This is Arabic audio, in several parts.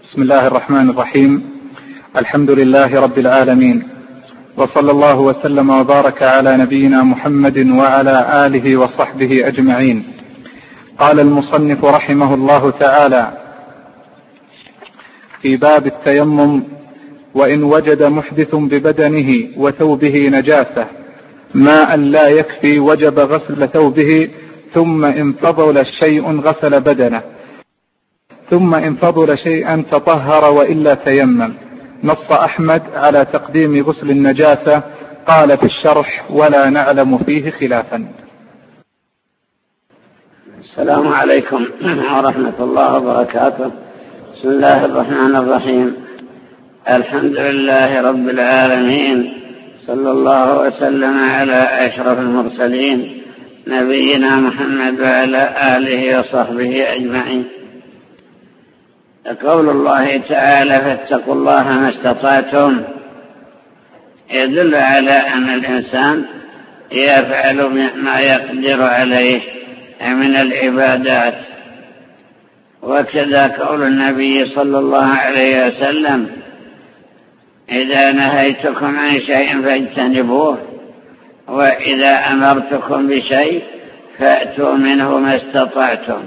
بسم الله الرحمن الرحيم. الحمد لله رب العالمين، وصلى الله وسلم وبارك على نبينا محمد وعلى آله وصحبه أجمعين. قال المصنف رحمه الله تعالى في باب التيمم: وإن وجد محدث ببدنه وثوبه نجاسة ماء لا يكفي وجب غسل ثوبه، ثم إن فضل شيء غسل بدنه، ثم إن فضل شيئا تطهر وإلا تيمم. نص أحمد على تقديم غسل النجاسة. قال في الشرح: ولا نعلم فيه خلافا. السلام عليكم ورحمة الله وبركاته. بسم الله الرحمن الرحيم. الحمد لله رب العالمين، صلى الله وسلم على أشرف المرسلين نبينا محمد وعلى آله وصحبه أجمعين. قول الله تعالى: فاتقوا الله ما استطعتم، يدل على أن الإنسان يفعل ما يقدر عليه من العبادات. وكذا قول النبي صلى الله عليه وسلم: إذا نهيتكم عن شيء فاجتنبوه، وإذا أمرتكم بشيء فأتوا منه ما استطعتم.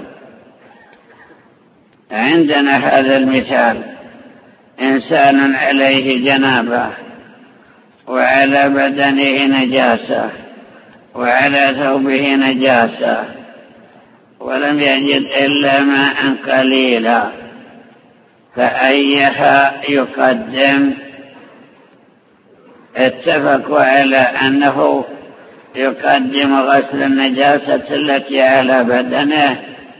عندنا هذا المثال: إنسان عليه جنابة، وعلى بدنه نجاسة، وعلى ثوبه نجاسة، ولم يجد إلا ماء قليلا، فأيها يقدم؟ اتفقوا على أنه يقدم غسل النجاسة التي على بدنه،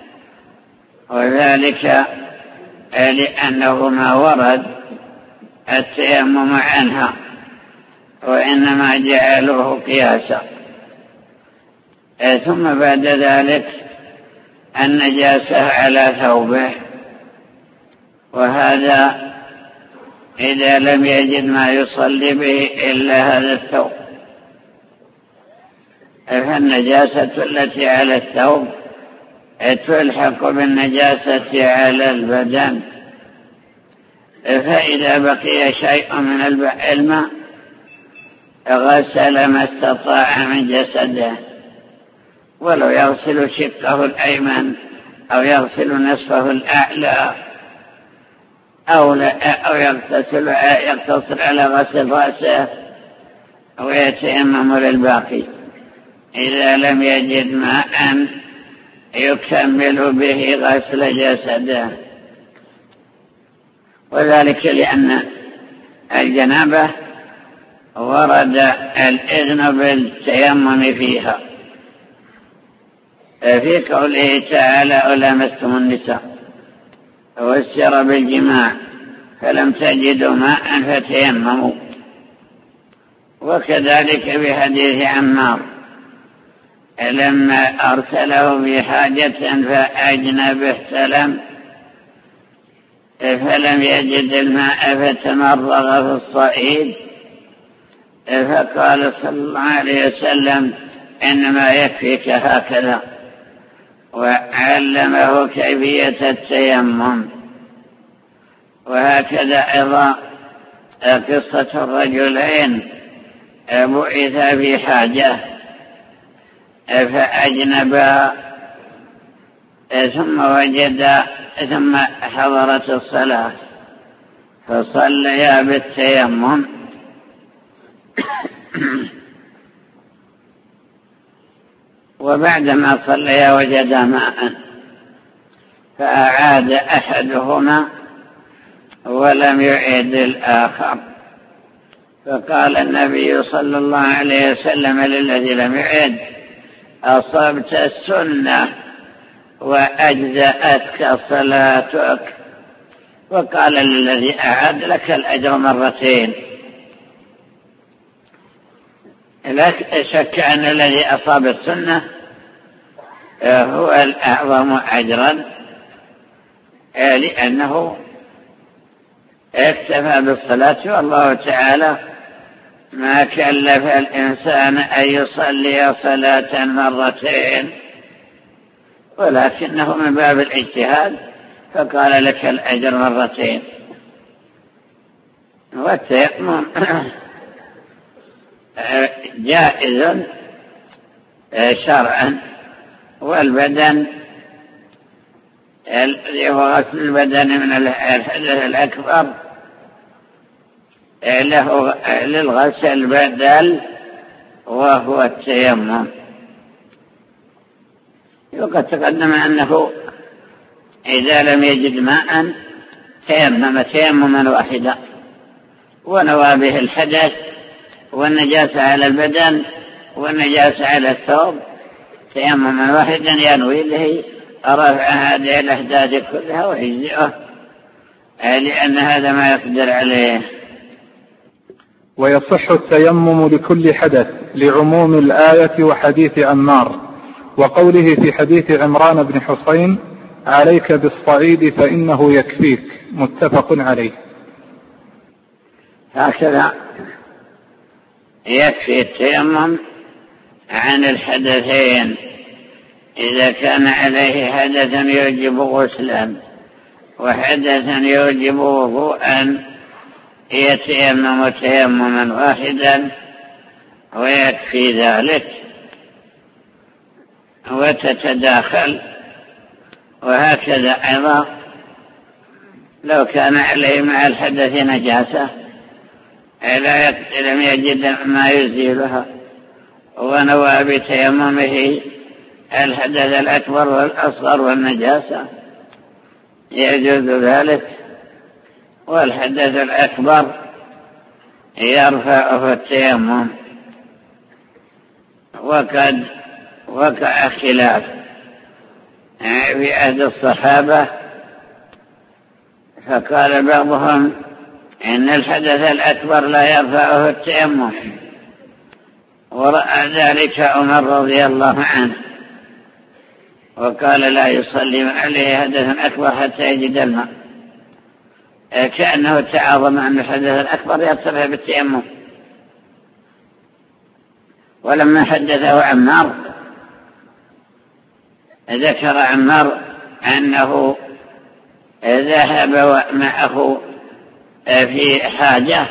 وذلك لأنه ما ورد التيمم عنها، وإنما جعلوه قياسا. ثم بعد ذلك النجاسة على ثوبه، وهذا إذا لم يجد ما يصلي به إلا هذا الثوب، فالنجاسة التي على الثوب تلحق بالنجاسة على البدن. فإذا بقي شيء من الماء غسل ما استطاع من جسده، ولو يغسل شقه الأيمن أو يغسل نصفه الأعلى أو يقتصر على غسل رأسه أو يتيمم للباقي إذا لم يجد ماء يكمل به غسل جسده. وذلك لأن الجنابة ورد الإذن بالتيمم فيها في قوله تعالى: ولامستم النساء وسر بالجماع فلم تجدوا ماء فتيمموا. وكذلك بحديث عمار لما أرسله بحاجة فأجنب احتلم فلم يجد الماء فتمرغ في الصعيد، فقال صلى الله عليه وسلم: إنما يكفيك هكذا، وعلمه كيفية التيمم. وهكذا أيضا قصة الرجلين بعثا في حاجة فأجنبا ثم حضرت الصلاة فصليا بالتيمم. وبعدما صليا وجدا ماء فأعاد أحدهما ولم يعيد الآخر، فقال النبي صلى الله عليه وسلم للذي لم يعيد: أصبت السنة وأجزأتك صلاتك. وقال للذي أعاد: لك الأجر مرتين. لا شك أن الذي أصاب السنة هو الأعظم أجرا، لأنه اكتفى بالصلاة، والله تعالى ما كلف الإنسان أن يصلي صلاة مرتين، ولكنه من باب الاجتهاد فقال: لك الأجر مرتين. والتيمم جائز شرعا، والبدن هو غسل البدن من الحدث الأكبر له للغسل بدل وهو التيمم. وقد تقدم أنه إذا لم يجد ماء تيمم تيمما واحدا ونوى به الحدث والنجاسة على البدن والنجاسة على الثوب تيمما واحدا ينوي به رفع هذه الأحداث كلها ويجزئه، لأن هذا ما يقدر عليه. ويصح التيمم لكل حدث لعموم الآية وحديث عمار وقوله في حديث عمران بن حسين عليك بالصعيد فإنه يكفيك، متفق عليه. هكذا يكفي التيمم عن الحدثين إذا كان عليه حدث يوجب غسلا وحدث يوجب وضوءا يتيمم تيمما واحدا ويكفي ذلك وتتداخل. وهكذا أيضا لو كان عليه مع الحدث نجاسة لم يجد ما يزيلها ونوى بتيممه الحدث الأكبر والأصغر والنجاسة يجوز ذلك، والحدث الأكبر يرفعه التيمم. وقد وقع خلاف في عهد الصحابة، فقال بعضهم إن الحدث الأكبر لا يرفعه التيمم، ورأى ذلك عمر رضي الله عنه وقال لا يصلي عليه حدث أكبر حتى يجد الماء، كأنه تعاظم أن الحدث الأكبر يرتفع بالتيمم. ولما حدثه عمار ذكر عمار أنه ذهب معه في حاجة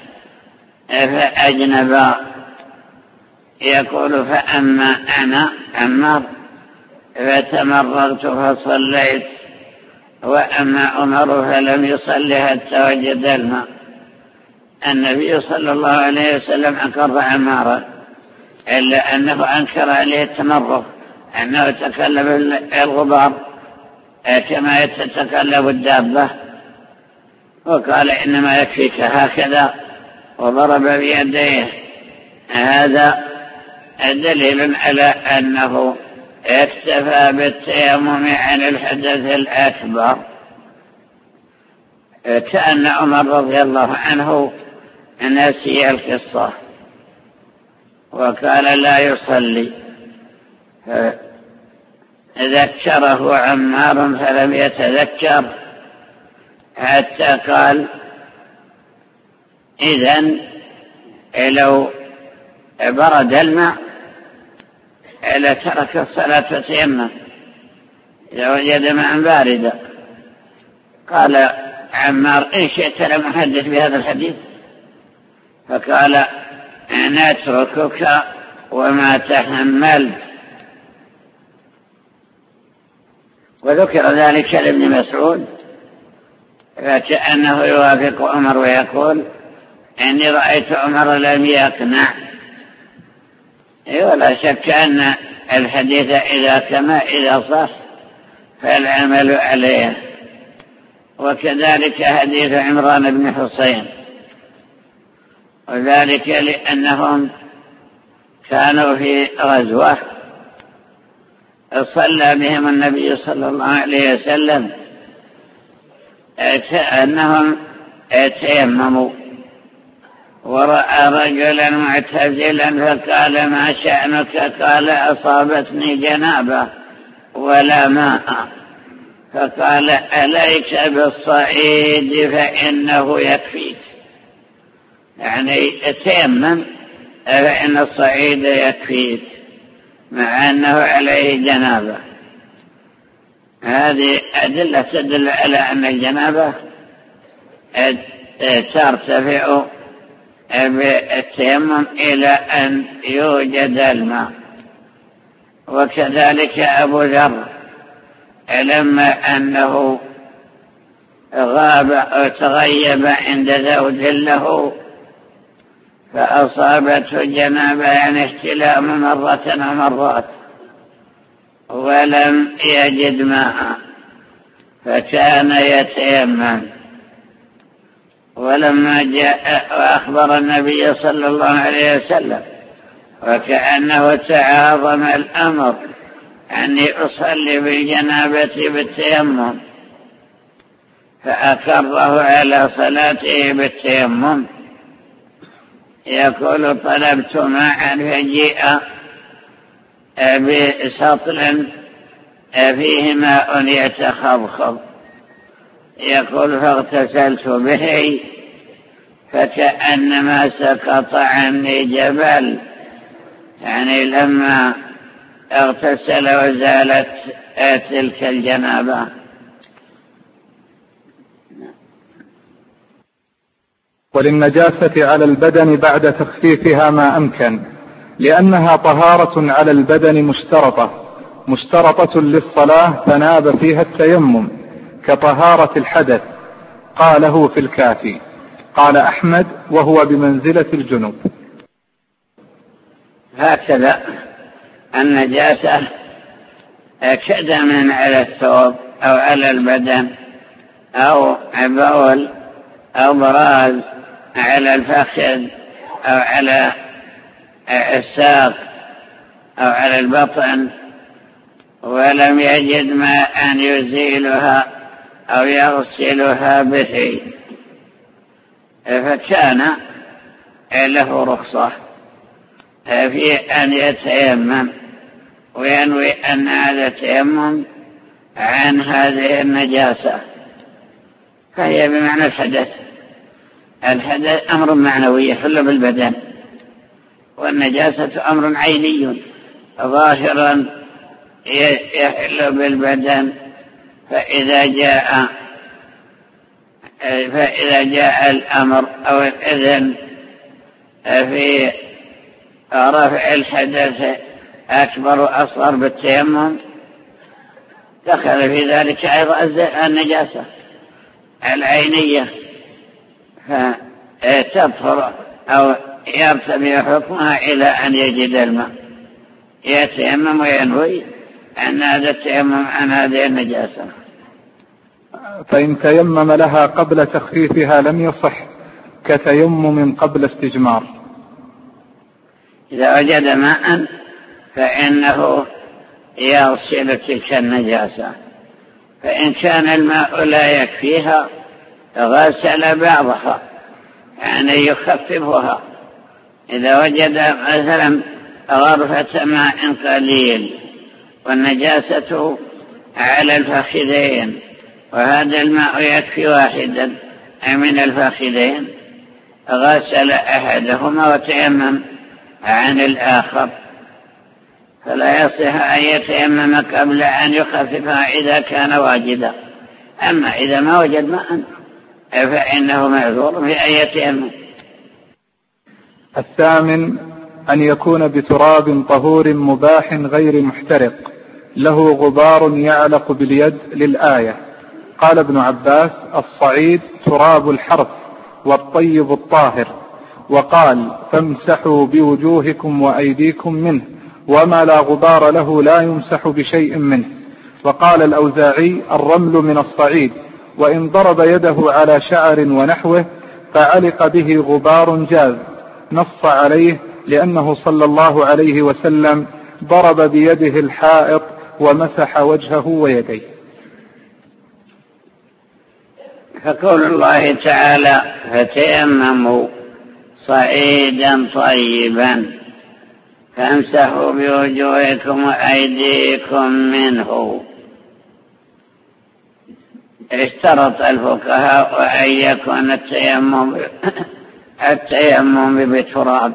فأجنب، يقول فأما أنا عمار فتمررت فصليت، وأما عمر فلم يصلي حتى وجد الماء. النبي صلى الله عليه وسلم أقر عمارا، إلا أنه أنكر عليه التمرر، أنه تكلم الغبار كما يتكلم الدابة، وقال إنما يكفيك هكذا وضرب بيديه. هذا دليل على أنه اكتفى بالتيمم عن الحدث الأكبر، كأن عمر رضي الله عنه نسي القصة وقال لا يصلي، ذكره عمار فلم يتذكر حتى قال إذن لو برد الماء لترك الصلاة وتيمم إذا وجد ماء باردا. قال عمار إن شئت لمحدث بهذا الحديث، فقال نتركك وما تحملت. وذكر ذلك لابن مسعود فكأنه يوافق عمر ويقول إني رأيت عمر لم يقنع. ولا شك أن الحديث إذا صح فالعمل عليه. وكذلك حديث عمران بن حسين، وذلك لأنهم كانوا في غزوة صلى بهم النبي صلى الله عليه وسلم أنهم تيمموا، ورأى رجلا معتزلا فقال ما شأنك؟ قال أصابتني جنابة ولا ماء. فقال أليك بالصعيد فإنه يكفيك، يعني تيمم فإن الصعيد يكفيك، مع أنه عليه جنابة. هذه أدلة تدل على أن الجنابة ترتفع بالتيمم إلى أن يوجد الماء. وكذلك أبو ذر لما أنه غاب أو تغيب عند زوج له فأصابته جنابة يعني احتلام مرة أو مرات ولم يجد ماء فكان يتيمم. ولما جاء وأخبر النبي صلى الله عليه وسلم وكأنه تعاظم الأمر أني أصلي بالجنابة بالتيمم فأكره على صلاته بالتيمم. يقول طلبت ماء فجيء بسطل فيه ماء يتخضخض. يقول فاغتسلت به فكأنما سقط عني جبل، يعني لما اغتسل وزالت تلك الجنابة. وللنجاسة على البدن بعد تخفيفها ما أمكن، لأنها طهارة على البدن مشترطة للصلاة فناب فيها التيمم كطهارة الحدث. قاله في الكافي. قال أحمد وهو بمنزلة الجنوب. هكذا النجاسة كدم على الثوب أو على البدن أو بول أو براز على الفخذ أو على الساق أو على البطن ولم يجد ماء يزيلها أو يغسلها به فكان له رخصة في أن يتيمم وينوي أن هذا التيمم عن هذه النجاسة، فهي بمعنى الحدث. الحدث أمر معنوي يحل بالبدن، والنجاسة أمر عيني ظاهرا يحل بالبدن. فإذا جاء الأمر أو الإذن في رفع الحدث أكبر وأصغر بالتيمم دخل في ذلك أيضا النجاسة العينية فتطهر أو يرتفع حكمها إلى أن يجد الماء يتيمم وينوي أن هذا التيمم عن هذه النجاسة. فإن تيمم لها قبل تخفيفها لم يصح كتيمم قبل استجمار. إذا وجد ماء فإنه يغسل تلك النجاسة، فإن كان الماء لا يكفيها غسل بعضها يعني يخففها. إذا وجد مثلا غرفة ماء قليل والنجاسة على الفخذين وهذا الماء يكفي واحدا من الفخذين غسل أحدهما وتيمم عن الآخر، فلا يصح أن يتيمم قبل أن يخففها إذا كان واجدا. أما إذا ما وجد ماء فإنه معذور في أن يتيمم. الثامن أن يكون بتراب طهور مباح غير محترق له غبار يعلق باليد للآية. قال ابن عباس الصعيد تراب الحرث والطيب الطاهر، وقال فامسحوا بوجوهكم وأيديكم منه، وما لا غبار له لا يمسح بشيء منه. وقال الأوزاعي الرمل من الصعيد، وإن ضرب يده على شعر ونحوه فعلق به غبار جاز، نص عليه لأنه صلى الله عليه وسلم ضرب بيده الحائط ومسح وجهه ويديه. فقول الله تعالى فتيمموا صعيدا طيبا فامسحوا بوجوهكم وأيديكم منه. اشترط الفقهاء أن يكون التيمم بتراب،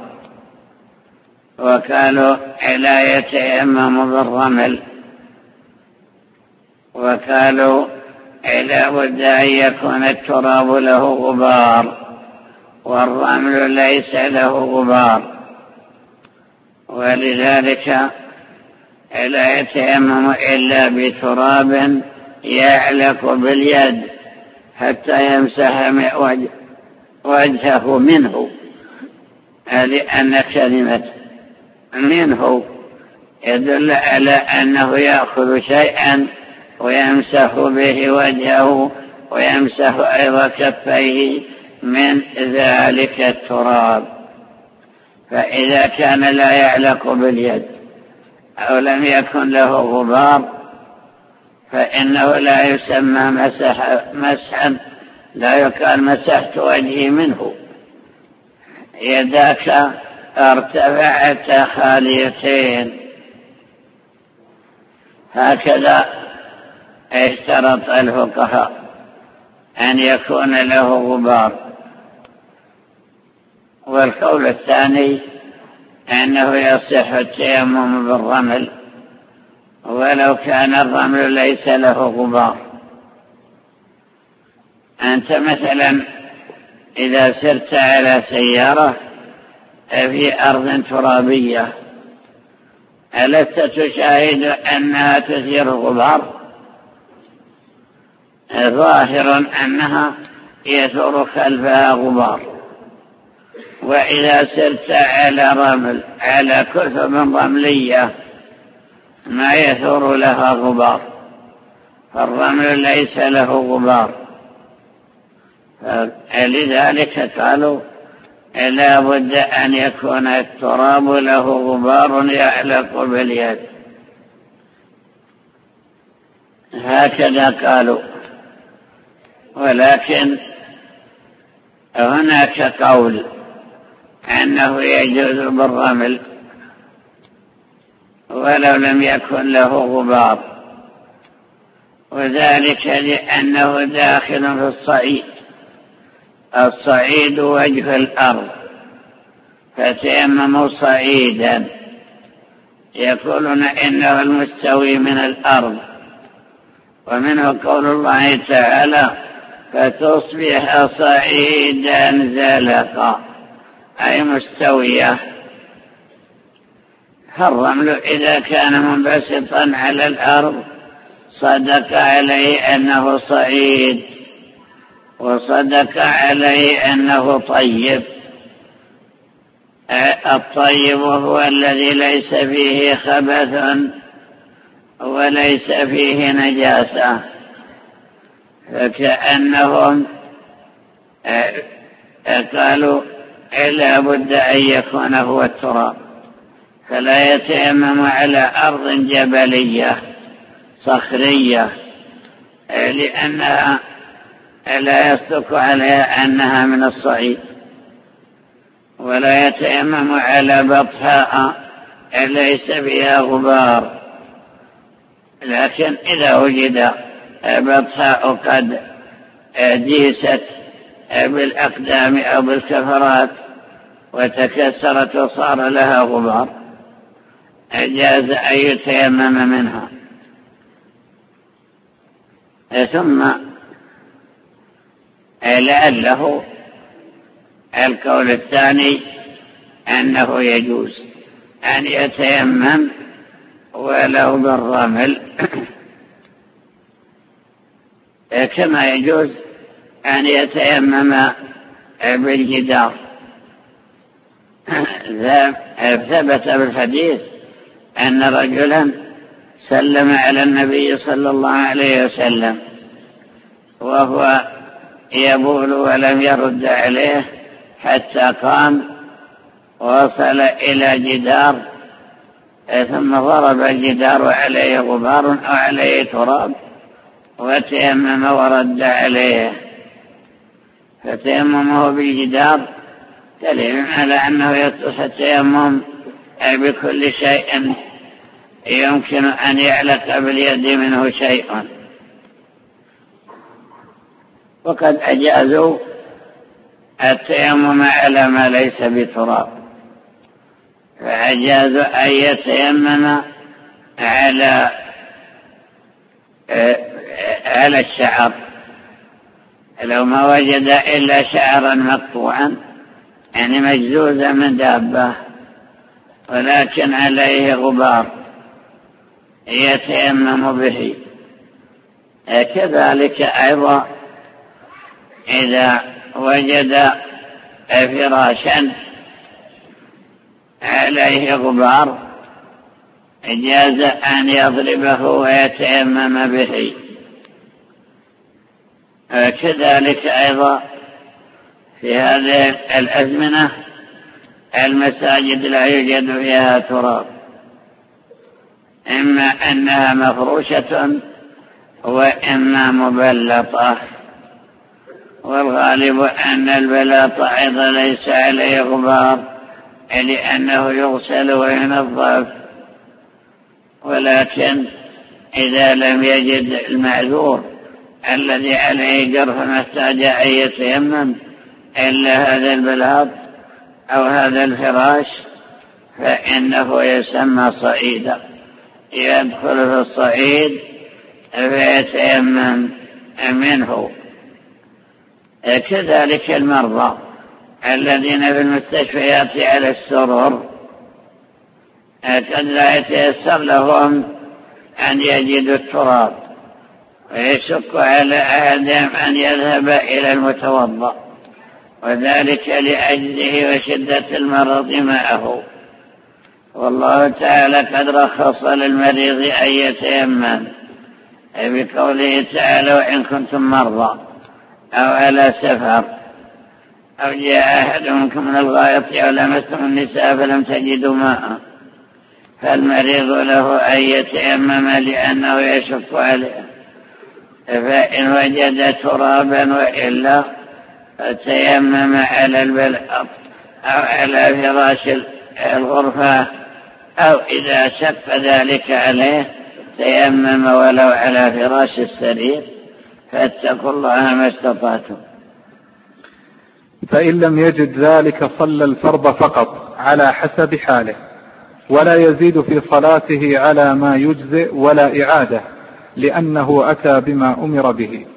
وقالوا لا يتيمم بالرمل، وقالوا لا بد أن يكون التراب له غبار والرمل ليس له غبار، ولذلك لا يتيمم إلا بتراب يعلق باليد حتى يمسح وجهه منه، لأن كلمة منه يدل على أنه يأخذ شيئا ويمسح به وجهه ويمسح أيضا كفيه من ذلك التراب. فإذا كان لا يعلق باليد أو لم يكن له غبار فإنه لا يسمى مسحا، لا يقال مسحت وجهي منه، يداك ارتفعتا خاليتين. هكذا اشترط الفقهاء أن يكون له غبار. والقول الثاني أنه يصح التيمم بالرمل ولو كان الرمل ليس له غبار. أنت مثلا إذا سرت على سيارة في أرض ترابية ألست تشاهد أنها تثير غبار؟ ظاهر أنها يثور خلفها غبار. وإذا سرت على رمل على كثب رملية ما يثور لها غبار، فالرمل ليس له غبار. لذلك قالوا لا بد أن يكون التراب له غبار يعلق باليد. هكذا قالوا. ولكن هناك قول أنه يجوز بالرمل ولو لم يكن له غبار، وذلك لأنه داخل في الصعيد. الصعيد وجه الأرض، فتيمموا صعيدا، يقولون إنه المستوي من الأرض. ومنه قول الله تعالى فتصبح صعيدا زلقا، أي مستوية. الرمل إذا كان منبسطا على الأرض صدق عليه أنه صعيد، وصدق عليه أنه طيب. الطيب هو الذي ليس فيه خبث وليس فيه نجاسة. فكأنهم قالوا لا بد أن يكون هو التراب، فلا يتيمم على أرض جبلية صخرية لأنها لا يصدق عليها أنها من الصعيد، ولا يتيمم على بطحاء ليس فيها غبار. لكن إذا وجد بطحاء قد ديست بالأقدام أو بالكفرات وتكسرت وصار لها غبار جاز أن يتيمم منها. ثم لعله القول الثاني أنه يجوز أن يتيمم ولو بالرمل كما يجوز أن يتيمم بالجدار. ثبت بالحديث أن رجلا سلم على النبي صلى الله عليه وسلم وهو يبول ولم يرد عليه حتى قام ووصل إلى جدار، ثم ضرب الجدار عليه غبار أو عليه تراب وتيمم ورد عليه. فتيممه بالجدار دليل على أنه يصح التيمم بكل شيء يمكن أن يعلق باليد منه شيء. وقد أجازوا التيمم على ما ليس بتراب، فأجازوا أن يتيمم على على الشعر، لو ما وجد إلا شعرا مقطوعا يعني مجزوزا من دابة ولكن عليه غبار يتيمم به. كذلك أيضا إذا وجد فراشا عليه غبار جاز أن يضربه ويتيمم به. كذلك أيضا في هذه الأزمنة المساجد لا يوجد فيها تراب، إما أنها مفروشة وإما مبلطة، والغالب أن البلاط أيضا ليس عليه غبار لأنه يغسل وينظف. ولكن إذا لم يجد المعذور الذي عليه جرح محتاج أن يتيمم إلا هذا البلاط أو هذا الفراش فإنه يسمى صعيدا، يدخل في الصعيد فيتيمم منه. كذلك المرضى الذين في المستشفيات على السرر قد لا يتيسر لهم أن يجدوا التراب ويشق على أحدهم أن يذهب إلى المتوضأ، وذلك لأجله وشدة المرض معه. والله تعالى قد رخص للمريض أن يتيمم بقوله تعالى: وإن كنتم مرضى أو على سفر أو جاء أحد منكم من الغائط أو لمستم النساء فلم تجدوا ماء فالمريض له أن يتيمم لأنه يشق عليه، فإن وجد ترابا وإلا فتيمم على البلاط أو على فراش الغرفة، أو إذا شق ذلك عليه تيمم ولو على فراش السرير، فاتقوا الله ما استطعتم. فإن لم يجد ذلك صلى الفرض فقط على حسب حاله، ولا يزيد في صلاته على ما يجزئ ولا إعادة، لأنه أتى بما أمر به.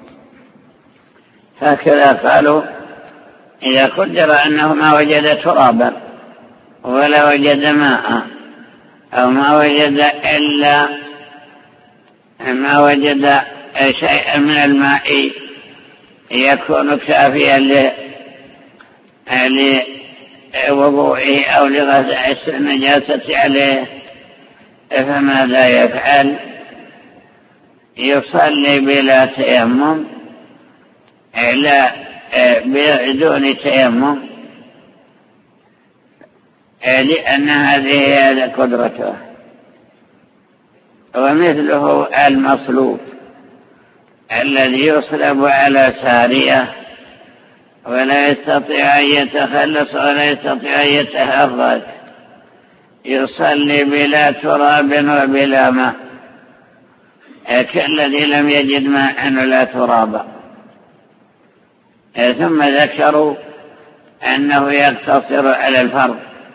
هكذا قالوا: إذا قدر أنه ما وجد ترابا ولا وجد ماء أو ما وجد إلا ما وجد شيئا من الماء يكون كافيا لوضوئه أو لغسل النجاسة عليه، فماذا يفعل؟ يصلي بلا تيمم بدون تيمم، لأن هذه قدرته. ومثله المصلوب الذي يصلب على سارية ولا يستطيع أن يتخلص ولا يستطيع أن يتحرك، يصلي بلا تراب وبلا ماء كالذي لم يجد ماء ولا ترابا. ثم ذكروا أنه يقتصر على الفرض،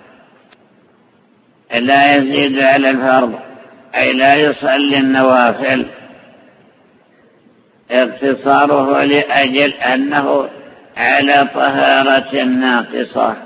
لا يزيد على الفرض، أي لا يصلي النوافل، اقتصاره لأجل أنه على طهارة ناقصة.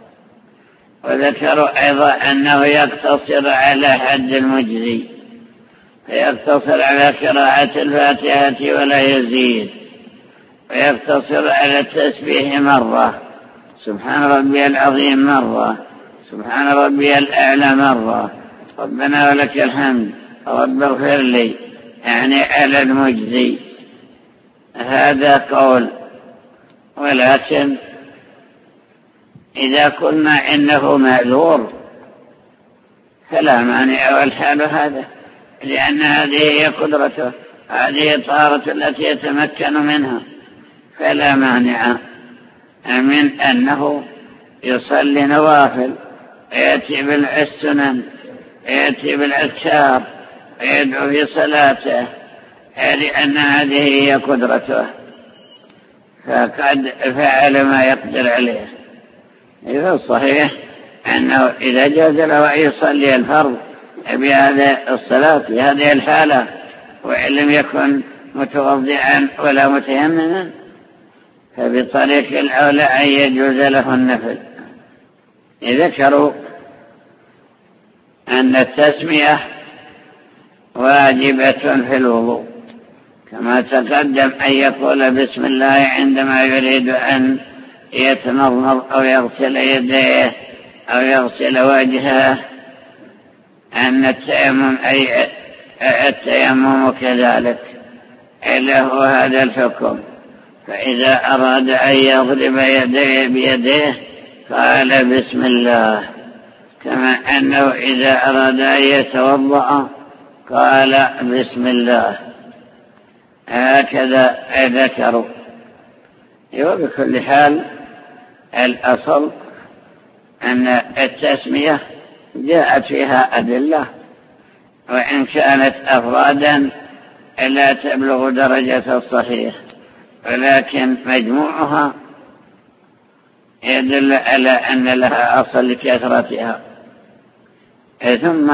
وذكروا أيضا أنه يقتصر على حد المجزي، فيقتصر على قراءة الفاتحة ولا يزيد، ويقتصر على التسبيح مرة، سبحان ربي العظيم مرة، سبحان ربي الأعلى مرة، ربنا ولك الحمد، رب اغفر لي، يعني على المجزي. هذا قول. ولكن إذا قلنا إنه معذور فلا مانع والحال هذا، لأن هذه هي قدرته، هذه الطهارة التي يتمكن منها، فلا مانع من أنه يصلي نوافل، يأتي بالسنن، يأتي بالأذكار، ويدعو في صلاته، لأن هذه هي قدرته، فقد فعل ما يقدر عليه. إذا صحيح أنه إذا جاز له أن يصلي الفرض بهذه الصلاة في هذه الحالة، وإن لم يكن متوضعا ولا متيمما فبطريق الأولى أن يجوز له النفل. ذكروا أن التسمية واجبة في الوضوء كما تقدم أن يقول بسم الله عندما يريد أن يتمضمض أو يغسل يديه أو يغسل وجهه، أن التيمم كذلك له هذا الحكم. فإذا أراد أن يضرب يديه بيديه قال بسم الله، كما أنه إذا أراد أن يتوضأ قال بسم الله. هكذا ذكروا. وبكل حال الأصل أن التسمية جاءت فيها أدلة، وإن كانت أفرادا لا تبلغ درجة الصحيح، ولكن مجموعها يدل على أن لها أصل لكثرتها. ثم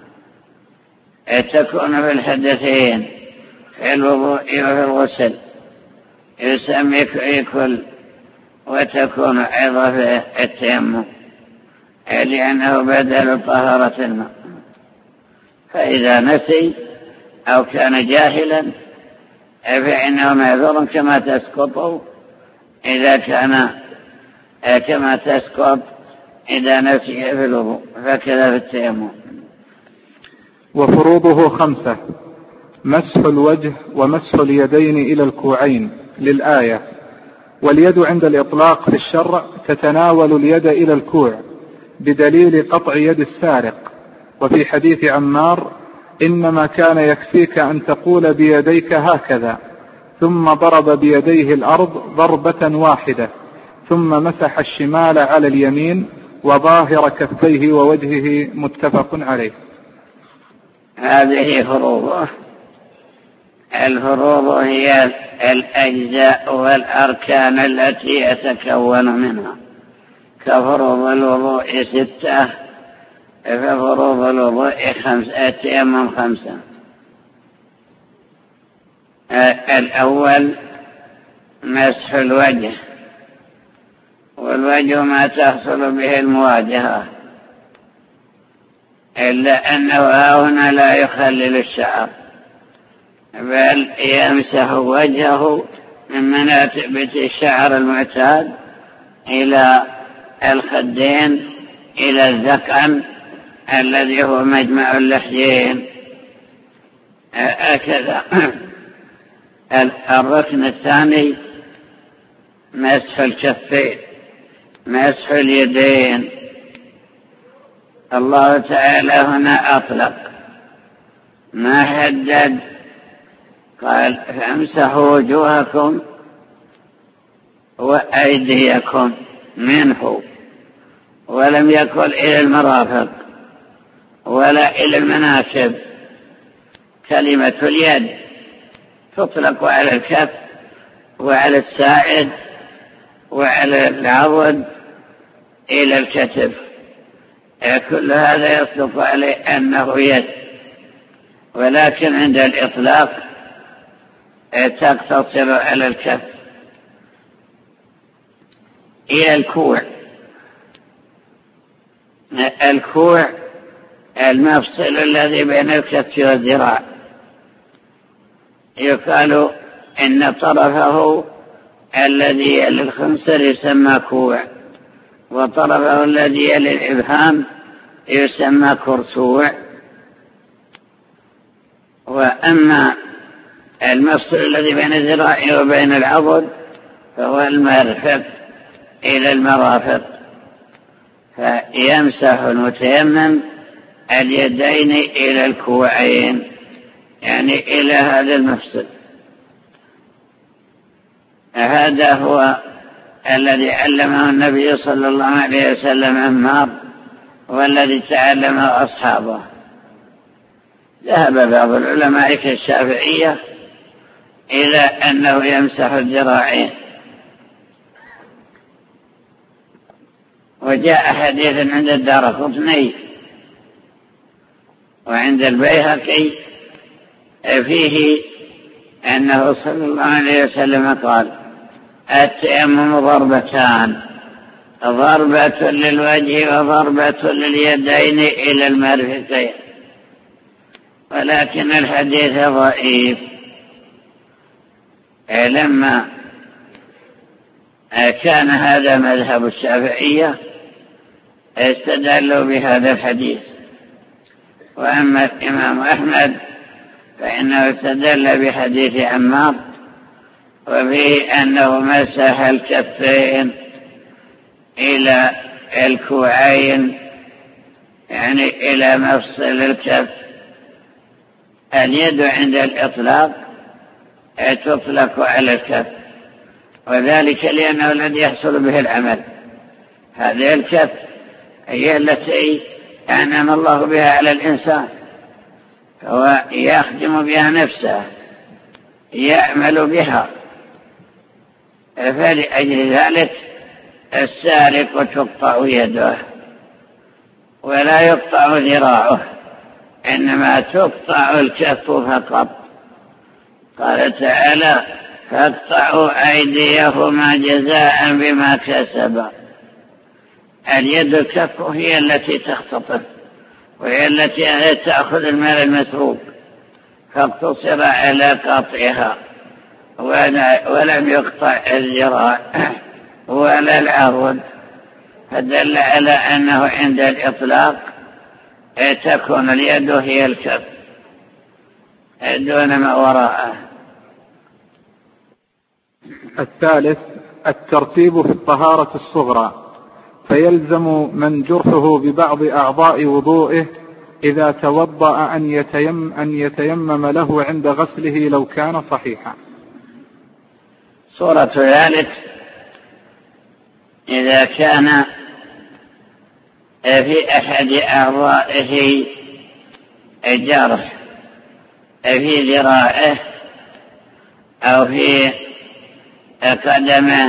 تكون في الحدثين في الوضوء وفي الغسل يسمي كل، وتكون أيضا في التيمم لأنه بدل طهارة الماء. فإذا نسي أو كان جاهلا فإنه معذور كما تسقط إذا كان كما تسقط إذا نسي في الوضوء، فكذا في التيمم. وفروضه 5: مسح الوجه ومسح اليدين إلى الكوعين للآية. واليد عند الإطلاق في الشرع تتناول اليد إلى الكوع بدليل قطع يد السارق، وفي حديث عمار إنما كان يكفيك أن تقول بيديك هكذا، ثم ضرب بيديه الأرض ضربة واحدة، ثم مسح الشمال على اليمين وظاهر كفيه ووجهه، متفق عليه. هذه فروضه. الفروض هي الأجزاء والأركان التي يتكون منها، كفروض الوضوء 6 ففروض الوضوء 5. التيمم 5. الأول مسح الوجه، والوجه ما تحصل به المواجهة، إلا أنه هنا لا يخلل الشعر، بل يمسح وجهه من منابت الشعر المعتاد إلى الخدين إلى الذقن الذي هو مجمع اللحيين. هكذا. الركن الثاني مسح الكفين، مسح اليدين. الله تعالى هنا أطلق ما حدد، قال فامسحوا وجوهكم وأيديكم منه، ولم يقل إلى المرافق ولا إلى المناكب. كلمة اليد تطلق على الكف وعلى الساعد وعلى العضد إلى الكتف، كل هذا يصدق عليه أنه يد، ولكن عند الإطلاق تقتصر على الكف إلى الكوع. الكوع المفصل الذي بين الكف والذراع، يقال إن طرفه الذي يلي الخنصر يسمى كوع، وطرفه الذي يلي الإبهام يسمى كرسوع. وأما المفصل الذي بين الذراع وبين العضد فهو المرفق إلى المرافق. فيمسح المتيمم اليدين إلى الكوعين، يعني إلى هذا المفصل. هذا هو الذي علمه النبي صلى الله عليه وسلم عمار، والذي تعلمه أصحابه. ذهب بعض العلماء كالشافعية إلى أنه يمسح الذراعين. وجاء حديث عند الدارقطني وعند البيهقي فيه أنه صلى الله عليه وسلم قال: التيمم ضربتان، ضربة للوجه وضربة لليدين إلى المرفقين. ولكن الحديث ضعيف. لما كان هذا مذهب الشافعية استدلوا بهذا الحديث، وأما الإمام أحمد فإنه استدل بحديث عمار وفيه أنه مسح الكفين إلى الكوعين، يعني إلى مفصل الكف. اليد عند الإطلاق تطلق على الكف، وذلك لأنه الذي يحصل به العمل. هذه الكف هي التي أنعم الله بها على الإنسان، هو يخدم بها نفسه، يعمل بها. فلأجل ذلك السارق تقطع يده ولا يقطع ذراعه، إنما تقطع الكف فقط. قال تعالى: فاقطعوا أيديهما جزاء بما كسبا. اليد الكف هي التي تختطف، وهي التي تأخذ المال المسروق، فاقتصر على قطعها، ولم يقطع الذراع ولا العضد، فدل على أنه عند الإطلاق تكون اليد هي الكف دون ما وراءه. الثالث الترتيب في الطهارة الصغرى، فيلزم من جرحه ببعض أعضاء وضوئه إذا توضأ أن يتيمم له عند غسله لو كان صحيحا. صورة ذلك إذا كان في أحد أعضائه جرح في ذراعه أو في قدمه،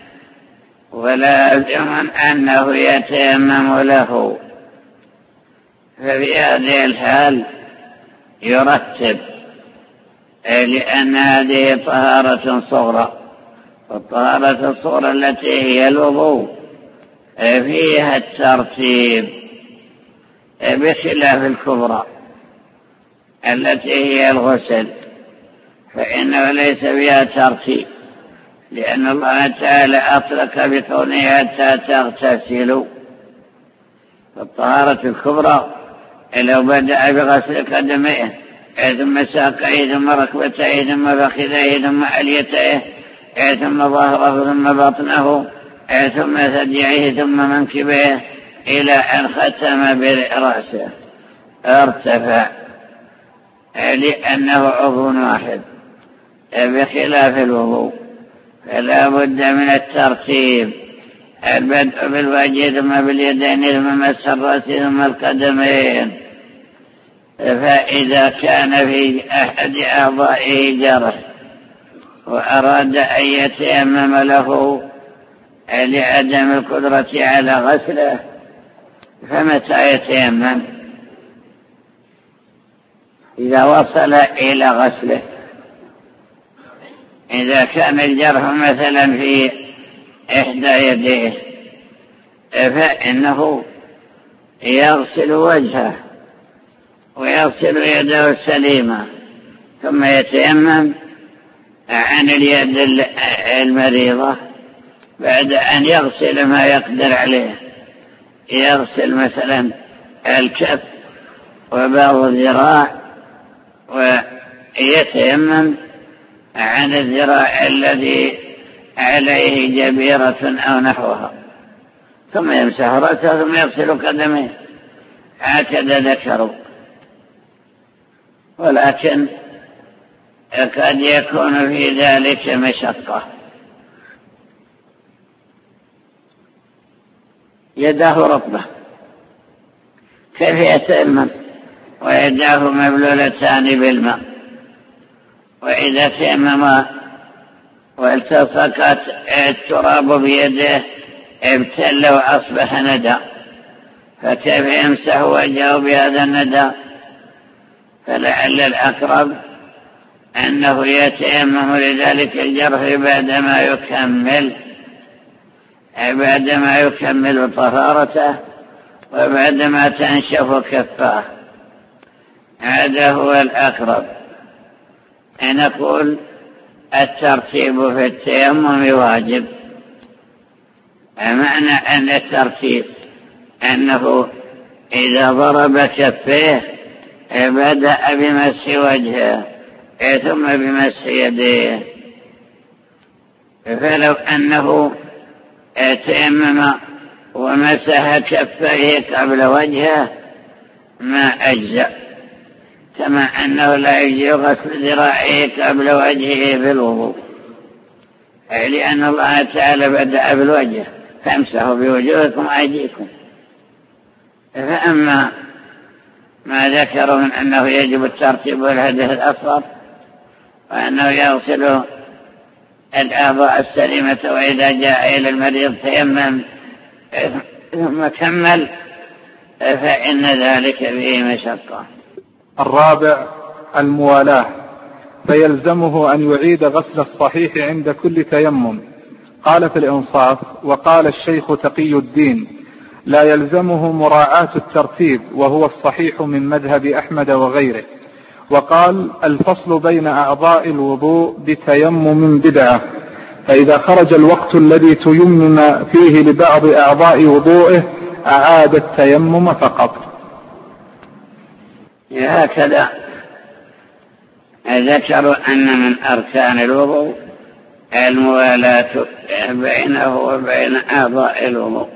ولازم أنه يتيمم له، ففي هذه الحال يرتب، لأن هذه طهارة صغرى، والطهارة الصغرى التي هي الوضوء فيها الترتيب بخلاف الكبرى التي هي الغسل، فإنه ليس فيها ترتيب، لأن الله تعالى أطلق بكونه حتى تغتسلوا. فالطهارة الكبرى لو بدأ بغسل قدميه ثم ساقيه ثم ركبتيه ثم فخذيه ثم عليتيه ثم ظهره ثم بطنه ثم ثدييه ثم منكبيه إلى أن ختم برأسه ارتفع، لأنه عضو واحد بخلاف الوضوء، فلا بد من الترتيب، البدء بالوجه ثم باليدين ثم مس الرأس ثم القدمين. فإذا كان في أحد أعضائه جرح وأراد أن يتيمم له لعدم القدرة على غسله، فمتى يتيمم؟ إذا وصل إلى غسله. إذا كان الجرح مثلا في إحدى يديه فإنه يغسل وجهه ويغسل يده السليمة ثم يتيمم عن اليد المريضة بعد أن يغسل ما يقدر عليه، يغسل مثلا الكف وبعض الذراع ويتيمم عن الذراع الذي عليه جبيرة أو نحوها، ثم يمسح رأسه ثم يغسل قدميه، هكذا ذكروا. ولكن قد يكون في ذلك مشقة. يداه رطبة كيف يتيمم ويداه مبلولتان بالماء؟ وإذا تيمم والتصقت التراب بيده ابتل وأصبح ندى، فكيف يمسح وجهه بهذا الندى؟ فلعل الأقرب أنه يتيمم لذلك الجرح بعدما يكمل طهارته وبعدما تنشف كفاه. هذا هو الأقرب. نقول الترتيب في التيمم واجب. معنى أن الترتيب أنه إذا ضرب كفيه بدأ بمسح وجهه ثم بمسح يديه. فلو أنه تيمم ومسح كفيه قبل وجهه ما أجزأ، كما أنه لا يجزي غسل ذراعه قبل وجهه بالوضوء، لأن الله تعالى بدأ بالوجه فامسحوا بوجوهكم وأيديكم. فأما ما ذكروا من أنه يجب الترتيب والحدث الأصغر وأنه يغسل الأعضاء السليمة وإذا جاء إلى المريض تيمم ثم كمل فإن ذلك فيه مشقة. الرابع الموالاة، فيلزمه أن يعيد غسل الصحيح عند كل تيمم. قال في الإنصاف وقال الشيخ تقي الدين لا يلزمه مراعاة الترتيب وهو الصحيح من مذهب أحمد وغيره. وقال الفصل بين أعضاء الوضوء بتيمم بدعة، فإذا خرج الوقت الذي تيمم فيه لبعض أعضاء وضوءه أعاد التيمم فقط. هكذا ذكروا أن من أركان الوضوء الموالاة بينه وبين أعضاء الوضوء،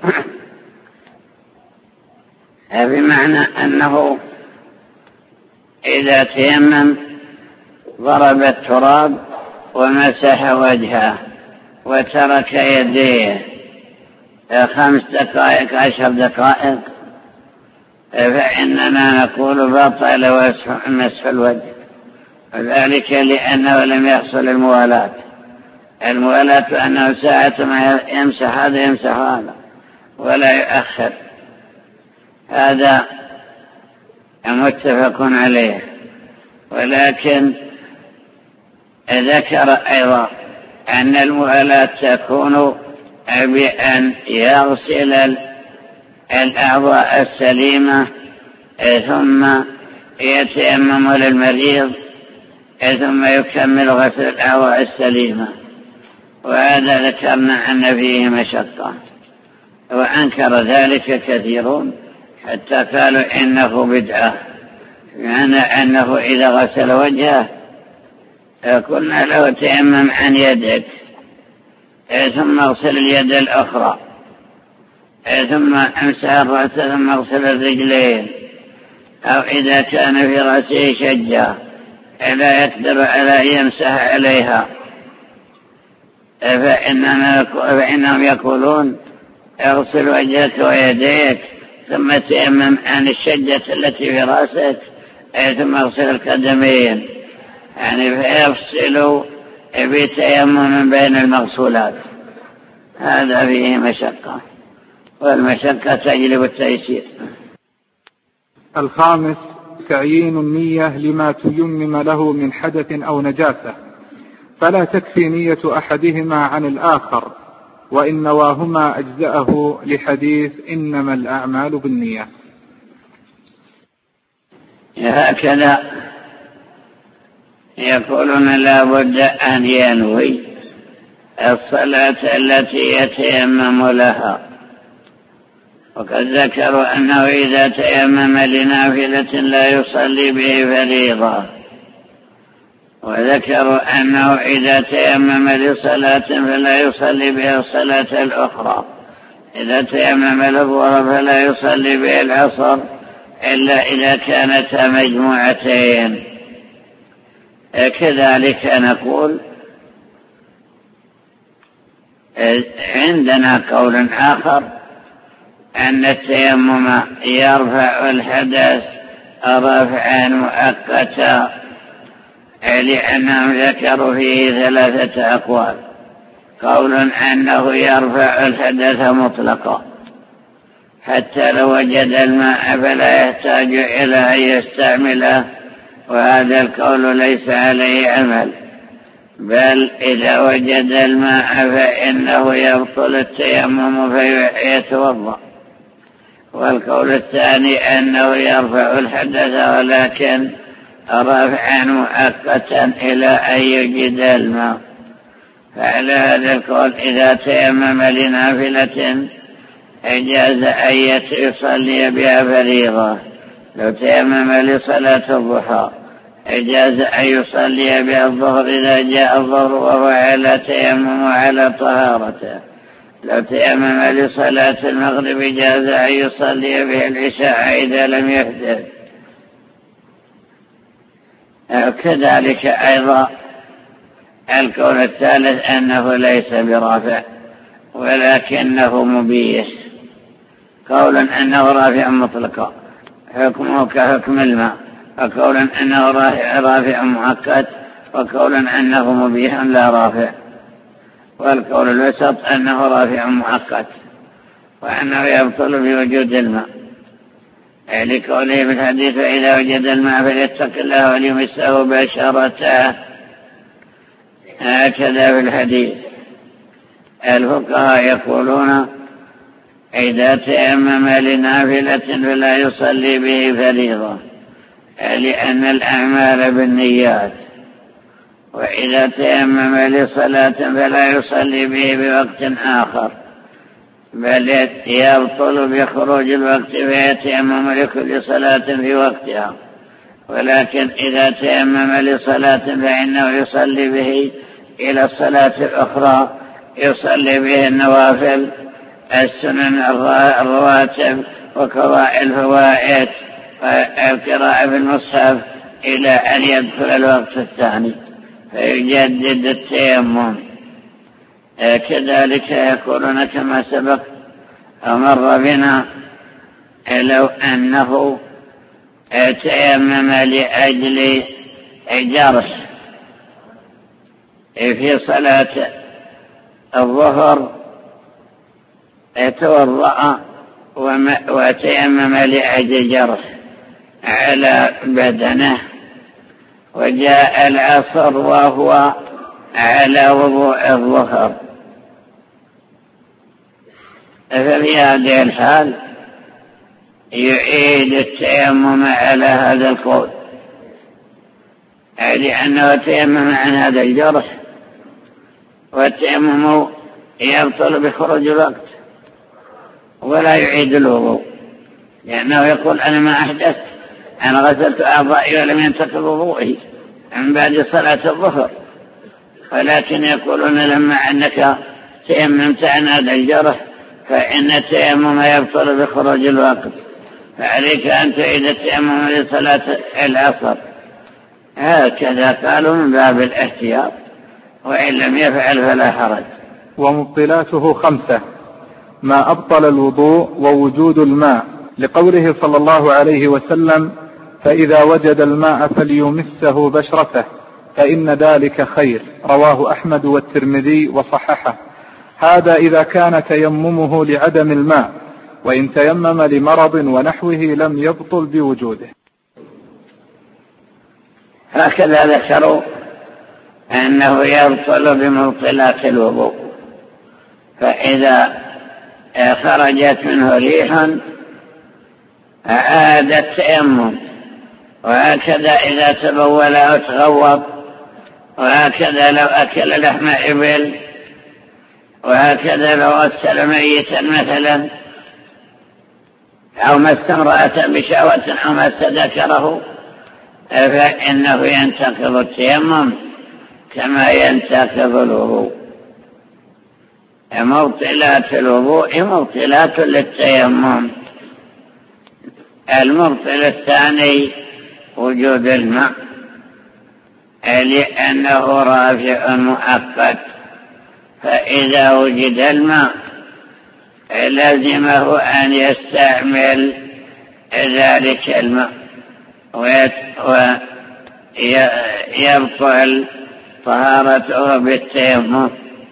بمعنى أنه إذا تيمم ضرب التراب ومسح وجهه وترك يديه 5 دقائق 10 دقائق فإننا نقول بطل مسح الوجه، وذلك لأنه لم يحصل الموالاة. الموالاة أنه ساعة ما يمسح هذا يمسح هذا ولا يؤخر، هذا متفق عليه. ولكن ذكر أيضا أن الموالاة تكون بأن يغسل الأعضاء السليمة ثم يتيمم للمريض ثم يكمل غسل الأعضاء السليمة، وهذا ذكرنا أن فيه مشقة، وأنكر ذلك كثيرون حتى قالوا إنه بدعة، يعني أنه إذا غسل وجهه قلنا له تيمم عن يدك ثم اغسل اليد الأخرى ثم امسح الرأس ثم اغسل الرجلين، أو إذا كان في رأسه شجة لا يقدر على أن يمسح عليها فإنهم يقولون اغسل وجهك ويديك ثم تيمم عن الشجة التي في رأسك ثم اغسل القدمين، يعني فيفصلوا بتيمم بين المغسولات. هذا فيه مشقة، والمشقة تجلب التيسير. الخامس تعيين النية لما تيمم له من حدث أو نجاسة، فلا تكفي نية أحدهما عن الآخر، وإن نواهما أجزأه لحديث إنما الأعمال بالنية. هكذا يقولون لا بد أن ينوي الصلاة التي يتيمم لها، وقد ذكروا أنه إذا تيمم لنافلة لا يصلي به فريضة، وذكروا أنه إذا تيمم لصلاة فلا يصلي بها الصلاة الأخرى، إذا تيمم للظهر فلا يصلي به العصر إلا إذا كانتا مجموعتين. كذلك نقول عندنا قول آخر أن التيمم يرفع الحدث رفعا مؤقتا، لأنهم ذكروا فيه 3 أقوال. قول أنه يرفع الحدث مطلقا حتى لو وجد الماء فلا يحتاج إلى أن يستعمله وهذا القول ليس عليه عمل، بل إذا وجد الماء فإنه يبطل التيمم فيتوضأ. والقول الثاني أنه يرفع الحدث ولكن رفعا مؤقتا إلى أن يجد الماء. فعلى هذا القول إذا تيمم لنافلة أجاز أن يصلي بها فريضة. لو تيمم لصلاة الضحى أجاز أن يصلي بها الظهر إذا جاء الظهر وهو على تيمم وعلى طهارته. لو تيمم لصلاة المغرب جاز أن يصلي بها العشاء إذا لم يحدث. كذلك أيضا القول الثالث أنه ليس برافع ولكنه مبيح. قول أنه رافع مطلقا حكمه كحكم الماء، وقول أنه رافع مؤقت، وقول أنه مبيح لا رافع. والقول الوسط أنه رافع مؤقت وأنه يبطل بوجود الماء، لقوله في الحديث فإذا وجد الماء فليتق الله وليمسه بشرته، هكذا في الحديث. الفقهاء يقولون إذا تيمم لنافلة فلا يصلي به فريضة، لأن الأعمال بالنيات. وإذا تيمم لصلاة فلا يصلي به بوقت آخر، بل يبطل بخروج الوقت فيتيمم لكل صلاة في وقتها. ولكن إذا تيمم لصلاة فإنه يصلي به إلى الصلاة الأخرى، يصلي به النوافل، السنن الرواتب، وقضاء الفوائد، والقراءة بالمصحف، إلى أن يدخل الوقت الثاني فيجدد التيمم. كذلك يقولون كما سبق أمر بنا لو أنه تيمم لأجل جرح في صلاة الظهر توضأ وتيمم لأجل جرح على بدنه، وجاء العصر وهو على وضوء الظهر، ففي هذه الحال يعيد التيمم على هذا القول، لأنه تيمم عن هذا الجرح، والتيمم يبطل بخروج الوقت ولا يعيد الوضوء، لأنه يقول أنا ما أحدثت، أنا غسلت أعضائي ولم ينتقض وضوئي من بعد صلاة الظهر. ولكن يقولون لما أنك تيممت عن هذا الجرح فإن التيمم يبطل بخروج الوقت، فعليك أن تعيد التيمم لصلاة العصر. هكذا قالوا من باب الاحتياط، وإن لم يفعل فلا حرج. ومبطلاته 5: ما أبطل الوضوء ووجود الماء، لقوله صلى الله عليه وسلم فإذا وجد الماء فليمسه بشرته فإن ذلك خير، رواه أحمد والترمذي وصححه. هذا إذا كان تيممه لعدم الماء، وإن تيمم لمرض ونحوه لم يبطل بوجوده. هكذا ذكروا أنه يبطل بمبطلات الوضوء، فإذا خرجت منه ريح أعاد التيمم، وهكذا إذا تبول أو تغوط، وهكذا لو أكل لحم إبل، وهكذا لو غسل ميتا مثلا، أو مس امرأة بشهوة أو مس ذكره، فإنه ينتقض التيمم كما ينتقض الوضوء. مبطلات الوضوء مبطلات للتيمم. المبطل الثاني وجود الماء، لأنه رافع مؤقت، فإذا وجد الماء لازمه أن يستعمل ذلك الماء ويبطل طهارته بالتيمم.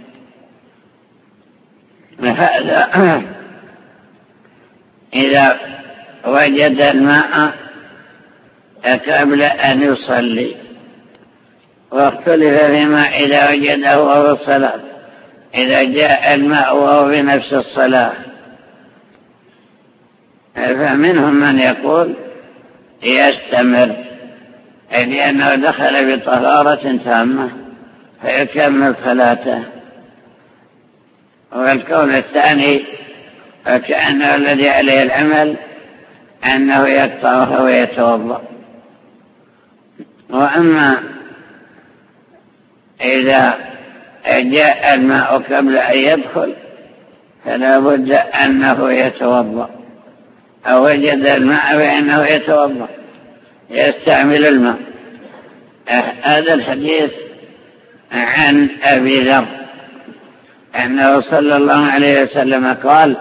هذا إذا وجد الماء قبل أن يصلي. واختلف فيما إذا وجده وهو الصلاة، إذا جاء الماء وهو في نفس الصلاة، فمنهم من يقول يستمر لأنه دخل بطهارة تامة فيكمل صلاته. والقول الثاني كأنه الذي عليه العمل أنه يقطعه ويتوضأ. وأما إذا جاء الماء قبل أن يدخل فلا بد أنه يتوضأ، أو وجد الماء فإنه يتوضأ يستعمل الماء. هذا الحديث عن أبي ذر أنه صلى الله عليه وسلم قال: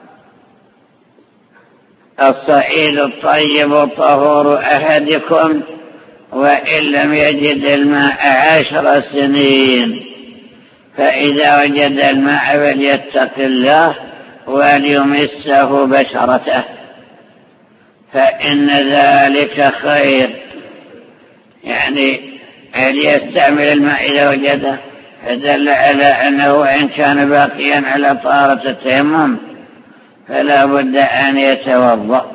الصعيد الطيب طهور أحدكم وإن لم يجد الماء 10 سنين، فإذا وجد الماء فليتق الله وليمسه بشرته فإن ذلك خير. يعني ليستعمل الماء إذا وجده، فدل على أنه وإن كان باقيا على طهارة التيمم فلا بد أن يتوضأ.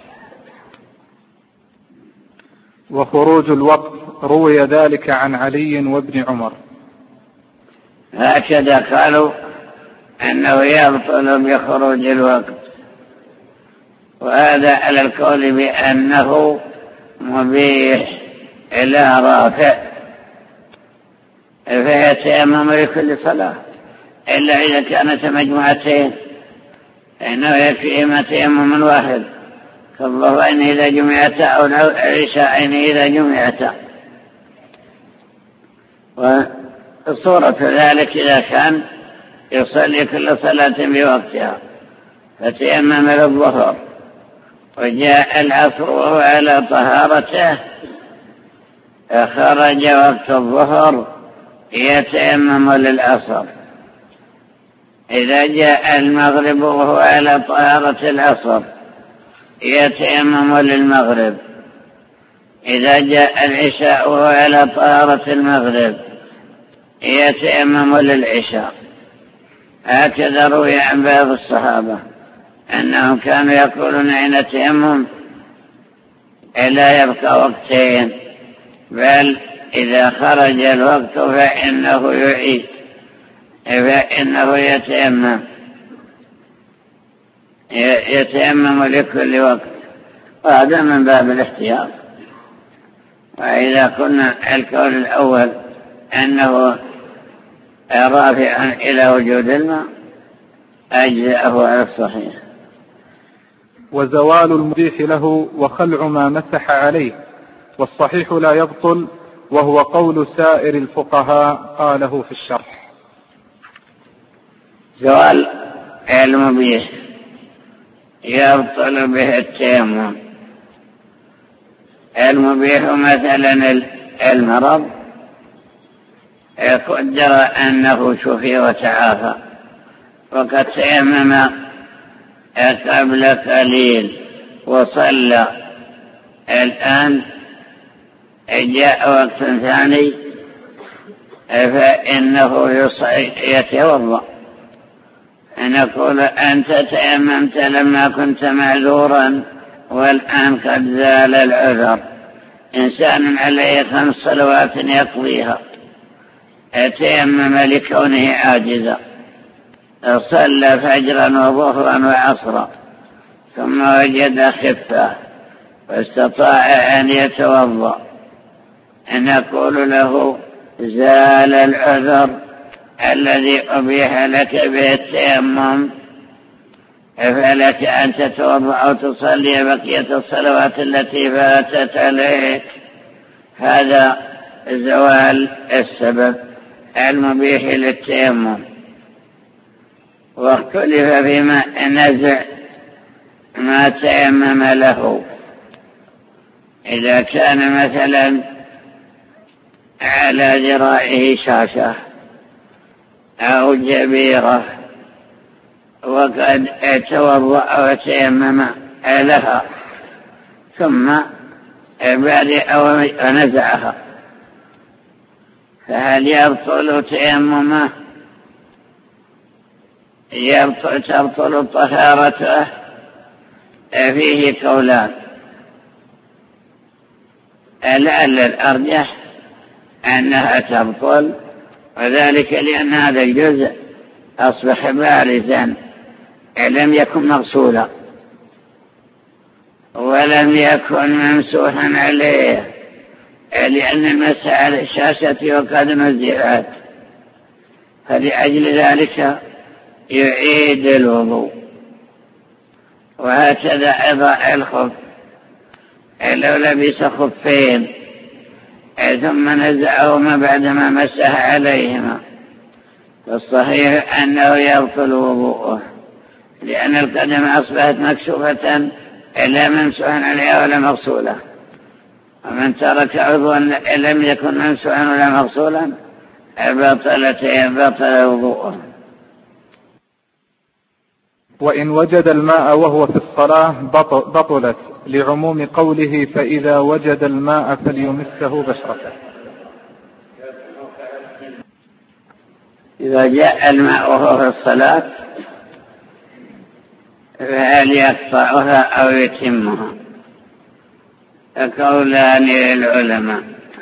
وخروج الوقت روي ذلك عن علي وابن عمر. هكذا قالوا أنه يبطل بخروج الوقت، وهذا على القول بأنه مبيح إلى رافع، فيتيمم لكل صلاة إلا إذا كانت مجموعتين فإنه يكفيهما تيمم واحد، كالظهرين إذا جمعتا أو العشاءين إذا جمعتا. وصورة ذلك إذا كان يصلي كل صلاة بوقتها فتيمم للظهر وجاء العصر وهو على طهارته خرج وقت الظهر يتيمم للعصر. إذا جاء المغرب وهو على طهارة العصر يتيمم للمغرب. إذا جاء العشاء وهو على طهارة المغرب يتيمم للعشاء. هكذا روي عن بعض الصحابة أنهم كانوا يقولون إن التيمم لا يبقى وقتين، بل إذا خرج الوقت فإنه يعيد، فإنه يتيمم لكل وقت، وهذا من باب الاحتياط. وإذا كنا القول الأول أنه رافع إلى وجود الماء أجزأه على الصحيح. وزوال المبيح له وخلع ما مسح عليه، والصحيح لا يبطل، وهو قول سائر الفقهاء قاله في الشرح. زوال المبيح يبطل به التيمم. المبيح مثلا المرض قدر أنه شفي وتعافى وقد تيمم قبل قليل وصلى، الآن جاء وقت ثاني فإنه يتوضأ. نقول أنت تيممت لما كنت معذورا والآن قد زال العذر. إنسان عليه 5 صلوات يقضيها تيمم لكونه عاجزا، صلى فجرا وظهرا وعصرا ثم وجد خفة واستطاع أن يتوضأ، نقول له زال العذر الذي أبيح لك به التيمم، فلك أن تتوضأ أو تصلي بقية الصلوات التي فاتت عليك. هذا زوال السبب المبيح للتيمم. واختلف فيما نزع ما تيمم له. إذا كان مثلا على ذراعه شاشة أو جبيرة وقد توضأ وتيمم لها ثم أو نزعها، فهل يبطل تيممه؟ تبطل طهارته؟ فيه قولان، لعل الأرجح أنها تبطل، وذلك لأن هذا الجزء أصبح بارزا، لم يكن مغسولا ولم يكن ممسوحا عليه، لأن المسح على الشاشة وقد نزلت، فلأجل ذلك يعيد الوضوء. وهكذا أيضا الخف، لو لبس خفين ثم نزعهما بعدما مسح عليهما فالصحيح أنه يبطل وضوءه، لأن القدم أصبحت مكشوفة لا ممسوحا عليها ولا مغسولة، ومن ترك عضوا لم يكن ممسوحا ولا مغسولا بطل وضوءه. وإن وجد الماء وهو في الصلاة بطلت، لعموم قوله فإذا وجد الماء فليمسه بشرته. إذا جاء الماء وهو في الصلاة فهل يقطعها أو يتمها؟ قولان للعلماء،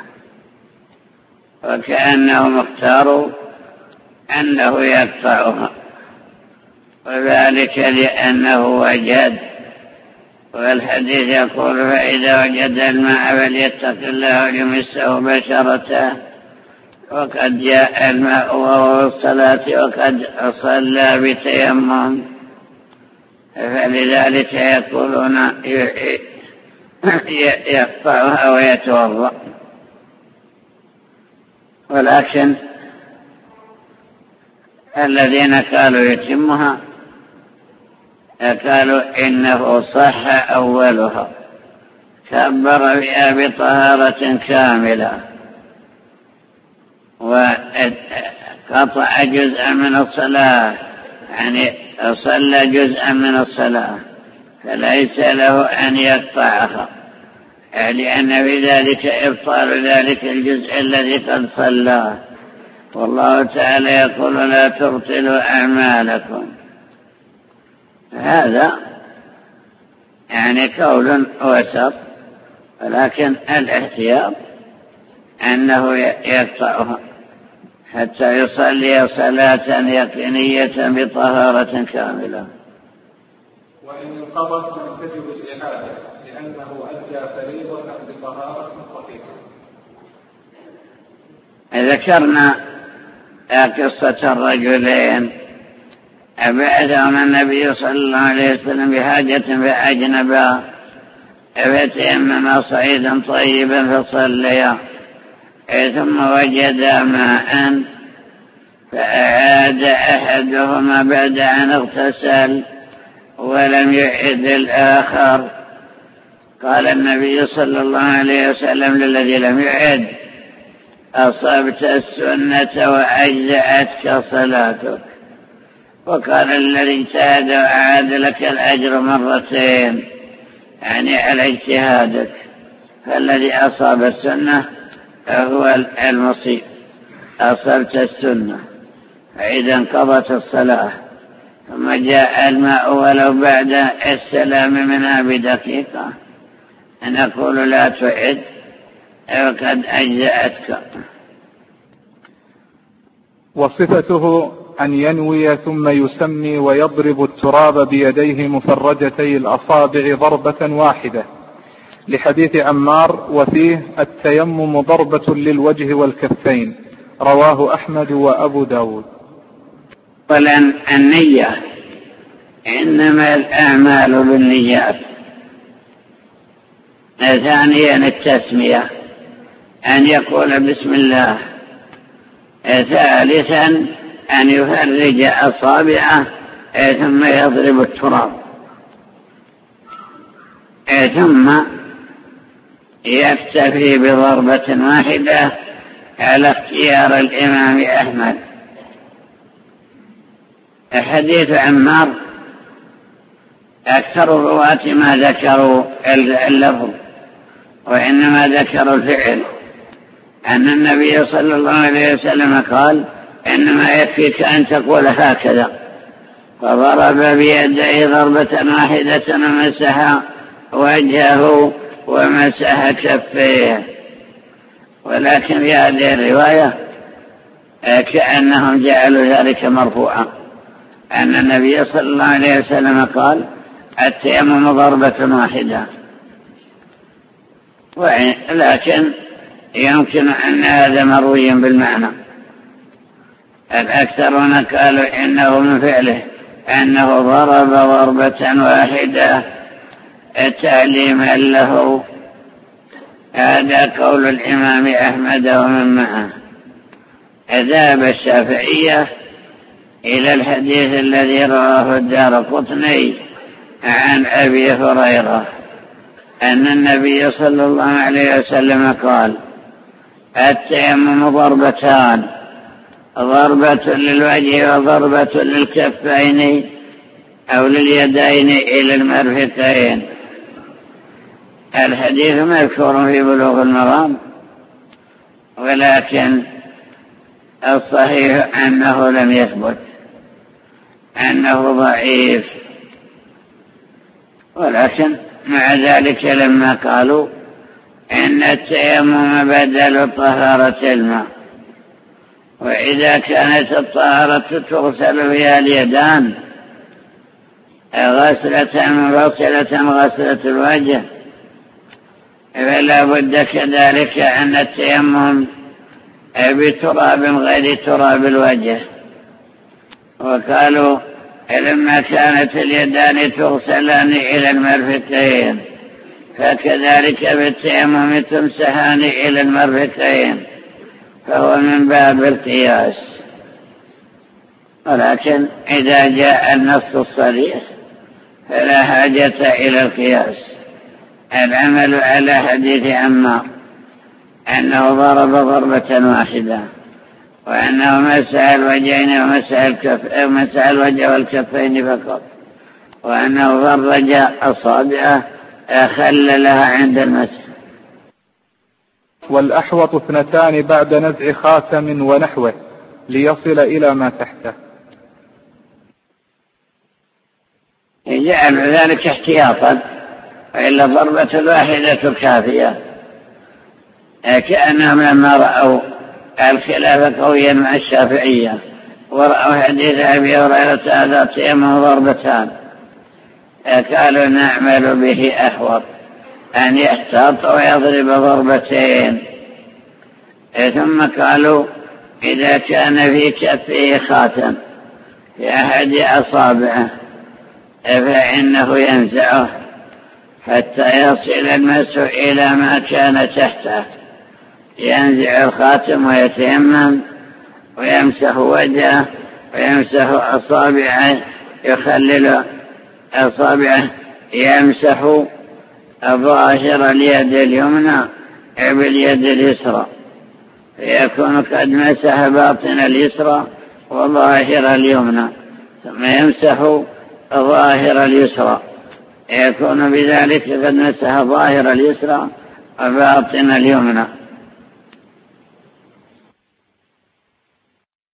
وكأنهم اختاروا أنه يقطعها، وذلك لأنه وجد، والحديث يقول فإذا وجد الماء فليتق الله وليمسه بشرته، وقد جاء الماء وهو في الصلاة وقد صلى بتيمم، فلذلك يقولون يقطعها ويتوضأ. ولكن الذين قالوا يتمها قالوا إنه صح أولها، كبر بها بطهارة كاملة وقطع جزءا من الصلاة، يعني صلى جزءا من الصلاة، فليس له أن يقطعها، لأن في ذلك إبطال ذلك الجزء الذي قد صلاه، والله تعالى يقول لا تبطلوا أعمالكم. هذا يعني قول وسط، ولكن الاحتياط أنه يقطعها حتى يصلي صلاة يقينية بطهارة كاملة. وإن انقضت تجب الإعادة لأنه أدى فريضة بطهارة صحيحة. ذكرنا قصة الرجلين بعثهم النبي صلى الله عليه وسلم بحاجة فأجنبا فتيمما صعيدا طيبا فصليا، ثم وجدا ماء فأعاد أحدهما بعد أن اغتسل ولم يعد الآخر. قال النبي صلى الله عليه وسلم للذي لم يعد أصبت السنة وأجزأتك صلاتك، وقال الذي اجتهد وأعاد لك الأجر مرتين، يعني على اجتهادك، فالذي أصاب السنة هو المصيب، أصبت السنة. فإذا انقضت الصلاة ثم جاء الماء ولو بعد السلام منها بدقيقة نقول لا تعد وقد أجزأتك. وصفته أن ينوي ثم يسمي ويضرب التراب بيديه مفرجتي الأصابع ضربة واحدة، لحديث عمار وفيه التيمم ضربة للوجه والكفين، رواه أحمد وأبو داود. ولن النية إنما الأعمال بالنيات. ثانيا التسمية، أن يقول بسم الله. ثالثا أن يفرج أصابعه ثم يضرب التراب، ثم يكتفي بضربة واحدة على اختيار الإمام أحمد. حديث عمار أكثر الرواة ما ذكروا اللفظ، وإنما ذكر الفعل، أن النبي صلى الله عليه وسلم قال إنما يكفيك أن تقول هكذا، فضرب بيديه ضربة واحدة ومسح وجهه ومسح كفيه. ولكن في هذه الرواية كأنهم جعلوا ذلك مرفوعا، أن النبي صلى الله عليه وسلم قال التيمم ضربة واحدة، لكن يمكن أن هذا مروي بالمعنى. الأكثرون قالوا إنه من فعله أنه ضرب ضربة واحدة تعليما له. هذا قول الإمام أحمد ومن معه. ذهب الشافعية إلى الحديث الذي رواه الدارقطني عن أبي هريرة أن النبي صلى الله عليه وسلم قال التيمم ضربتان، ضربة للوجه وضربة للكفين أو لليدين إلى المرفقين. الحديث مذكور في بلوغ المرام، ولكن الصحيح أنه لم يثبت، أنه ضعيف. ولكن مع ذلك لما قالوا إن التيمم بدل طهارة الماء، وإذا كانت الطهارة تغسل فيها اليدان غسلة منفصلة غسلة الوجه، فلا بد كذلك أن التيمم بتراب غير تراب الوجه. وقالوا لما كانت اليدان تغسلان إلى المرفقين فكذلك بالتيمم تمسحان إلى المرفقين، فهو من باب القياس. ولكن إذا جاء النص الصريح فلا حاجة إلى القياس. العمل على حديث عمار أنه ضرب ضربة واحدة، وأنه مسح الوجهين ومسح الوجه والكفين فقط، وأنه فرج أصابعه خللها عند المسح. والأحوط 2 بعد نزع خاتم ونحوه ليصل إلى ما تحته. يجعل ذلك احتياطا، وإلا ضربة الواحدة كافية. كأنهم لما رأوا الخلاف قويا مع الشافعية ورأوا حديث أبي هريرة هذا التيمم ضربتان، قالوا نعمل به أحوط أن يحتاط ويضرب ضربتين. ثم قالوا إذا كان في كفه خاتم في أحد أصابعه فإنه ينزعه حتى يصل المسح إلى ما كان تحته، ينزع الخاتم ويتيمم ويمسح وجهه ويمسح أصابعه، يخلل أصابعه، يمسح ظاهر اليد اليمنى باليد اليسرى، فيكون قد مسح باطن اليسرى وظاهر اليمنى، ثم يمسح ظاهر اليسرى، يكون بذلك قد مسح ظاهر اليسرى وباطن اليمنى.